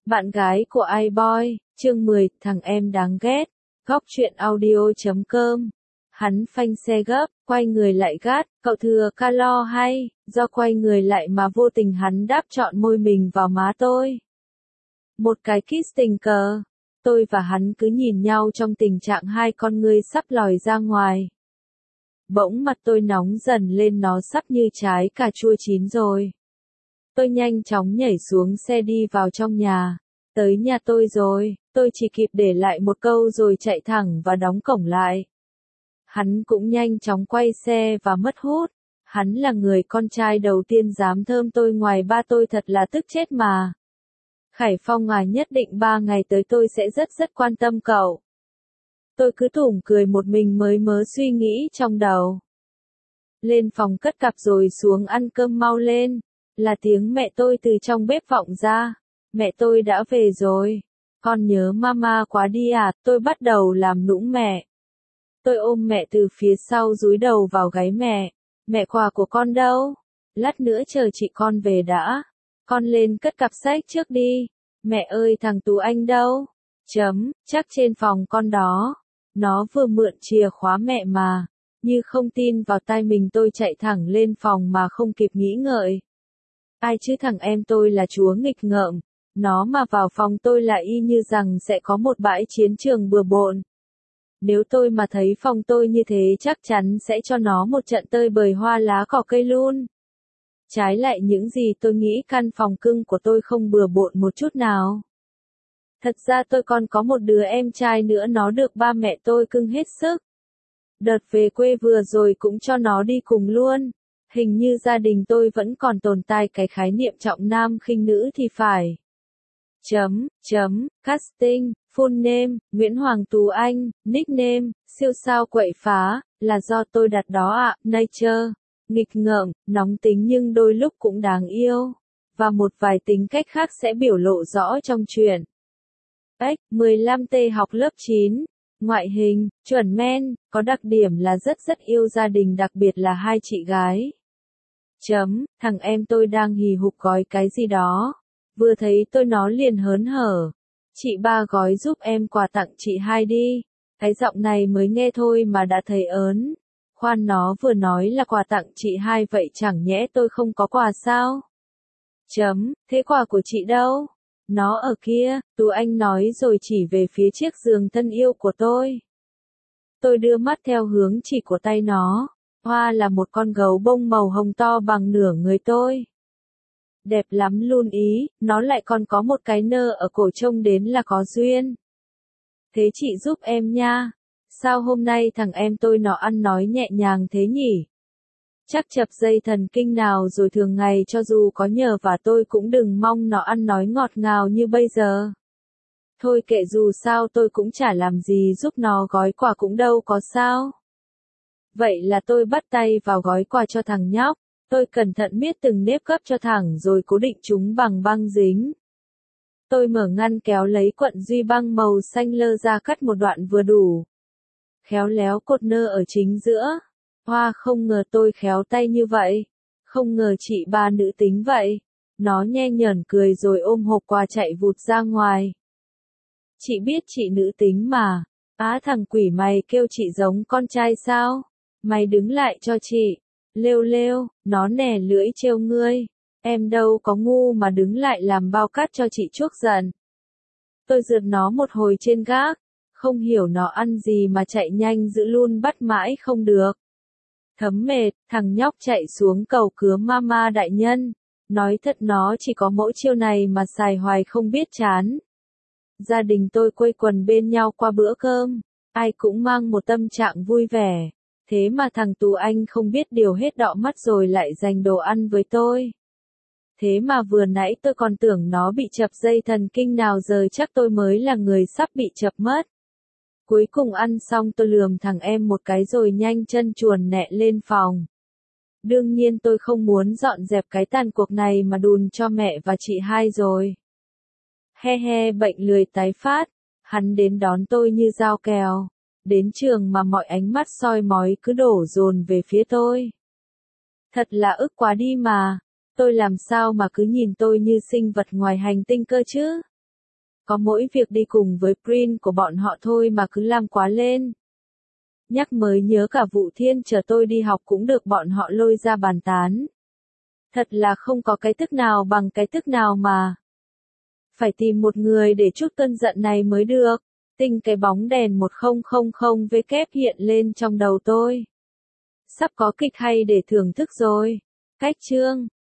Bạn gái của iBoy, chương 10, thằng em đáng ghét. Góc truyện audio.com. Hắn phanh xe gấp, quay người lại gắt, cậu thừa calo hay, do quay người lại mà vô tình hắn đáp trọn môi mình vào má tôi. Một cái kiss tình cờ. Tôi và hắn cứ nhìn nhau trong tình trạng hai con ngươi sắp lòi ra ngoài. Bỗng mặt tôi nóng dần lên, nó sắp như trái cà chua chín rồi. Tôi nhanh chóng nhảy xuống xe đi vào trong nhà. Tới nhà tôi rồi, tôi chỉ kịp để lại một câu rồi chạy thẳng và đóng cổng lại. Hắn cũng nhanh chóng quay xe và mất hút. Hắn là người con trai đầu tiên dám thơm tôi ngoài ba tôi, thật là tức chết mà. Khải Phong à, nhất định 3 ngày tới tôi sẽ rất quan tâm cậu. Tôi cứ thủng cười một mình mới mớ suy nghĩ trong đầu. Lên phòng cất cặp rồi xuống ăn cơm mau lên. Là tiếng mẹ tôi từ trong bếp vọng ra. Mẹ tôi đã về rồi. Con nhớ mama quá đi à, tôi bắt đầu làm nũng mẹ. Tôi ôm mẹ từ phía sau dúi đầu vào gáy mẹ. Mẹ quà của con đâu? Lát nữa chờ chị con về đã. Con lên cất cặp sách trước đi. Mẹ ơi, thằng Tú Anh đâu? Chắc trên phòng con đó. Nó vừa mượn chìa khóa mẹ mà. Như không tin vào tai mình, tôi chạy thẳng lên phòng mà không kịp nghĩ ngợi. Ai chứ, thằng em tôi là chúa nghịch ngợm. Nó mà vào phòng tôi là y như rằng sẽ có một bãi chiến trường bừa bộn. Nếu tôi mà thấy phòng tôi như thế chắc chắn sẽ cho nó một trận tơi bời hoa lá cỏ cây luôn. Trái lại những gì tôi nghĩ, căn phòng cưng của tôi không bừa bộn một chút nào. Thật ra tôi còn có một đứa em trai nữa, nó được ba mẹ tôi cưng hết sức. Đợt về quê vừa rồi cũng cho nó đi cùng luôn. Hình như gia đình tôi vẫn còn tồn tại cái khái niệm trọng nam khinh nữ thì phải. Casting, full name, Nguyễn Hoàng Tú Anh, nickname, siêu sao quậy phá, là do tôi đặt đó ạ. Nature, nghịch ngợm, nóng tính nhưng đôi lúc cũng đáng yêu. Và một vài tính cách khác sẽ biểu lộ rõ trong truyện. 15T, học lớp 9. Ngoại hình, chuẩn men, có đặc điểm là rất yêu gia đình, đặc biệt là hai chị gái. Thằng em tôi đang hì hục gói cái gì đó. Vừa thấy tôi nó liền hớn hở. Chị ba gói giúp em quà tặng chị hai đi. Cái giọng này mới nghe thôi mà đã thấy ớn. Khoan, nó vừa nói là quà tặng chị hai, vậy chẳng nhẽ tôi không có quà sao? Thế quà của chị đâu? Nó ở kia, Tú Anh nói rồi chỉ về phía chiếc giường thân yêu của tôi. Tôi đưa mắt theo hướng chỉ của tay nó. Hoa là một con gấu bông màu hồng to bằng nửa người tôi. Đẹp lắm luôn ý, nó lại còn có một cái nơ ở cổ, trông đến là có duyên. Thế chị giúp em nha. Sao hôm nay thằng em tôi nó ăn nói nhẹ nhàng thế nhỉ? Chắc chập dây thần kinh nào rồi, thường ngày cho dù có nhờ và tôi cũng đừng mong nó ăn nói ngọt ngào như bây giờ. Thôi kệ, dù sao tôi cũng chả làm gì giúp nó gói quà cũng đâu có sao. Vậy là tôi bắt tay vào gói quà cho thằng nhóc. Tôi cẩn thận miết từng nếp gấp cho thẳng rồi cố định chúng bằng băng dính. Tôi mở ngăn kéo lấy cuộn duy băng màu xanh lơ ra, cắt một đoạn vừa đủ. Khéo léo cột nơ ở chính giữa. Hoa, không ngờ tôi khéo tay như vậy. Không ngờ chị ba nữ tính vậy. Nó nhe nhởn cười rồi ôm hộp quà chạy vụt ra ngoài. Chị biết chị nữ tính mà. Á, thằng quỷ mày kêu chị giống con trai sao? Mày đứng lại cho chị. Lêu, nó nè lưỡi trêu ngươi. Em đâu có ngu mà đứng lại làm bao cát cho chị chuốc giận. Tôi rượt nó một hồi trên gác. Không hiểu nó ăn gì mà chạy nhanh dữ luôn, bắt mãi không được. Thấm mệt, thằng nhóc chạy xuống cầu cứa mama đại nhân. Nói thật, nó chỉ có mỗi chiêu này mà xài hoài không biết chán. Gia đình tôi quây quần bên nhau qua bữa cơm. Ai cũng mang một tâm trạng vui vẻ. Thế mà thằng Tú Anh không biết điều hết, đọ mắt rồi lại giành đồ ăn với tôi. Thế mà vừa nãy tôi còn tưởng nó bị chập dây thần kinh nào, giờ chắc tôi mới là người sắp bị chập mất. Cuối cùng ăn xong tôi lườm thằng em một cái rồi nhanh chân chuồn nẹ lên phòng. Đương nhiên tôi không muốn dọn dẹp cái tàn cuộc này mà đùn cho mẹ và chị hai rồi. Bệnh lười tái phát. Hắn đến đón tôi như dao kèo. Đến trường mà mọi ánh mắt soi mói cứ đổ dồn về phía tôi. Thật là ức quá đi mà. Tôi làm sao mà cứ nhìn tôi như sinh vật ngoài hành tinh cơ chứ? Có mỗi việc đi cùng với Prin của bọn họ thôi mà cứ làm quá lên. Nhắc mới nhớ cả vụ Thiên chờ tôi đi học cũng được bọn họ lôi ra bàn tán. Thật là không có cái tức nào bằng cái tức nào mà. Phải tìm một người để chút cơn giận này mới được. Tinh cái bóng đèn 1000W hiện lên trong đầu tôi. Sắp có kịch hay để thưởng thức rồi. Cách chương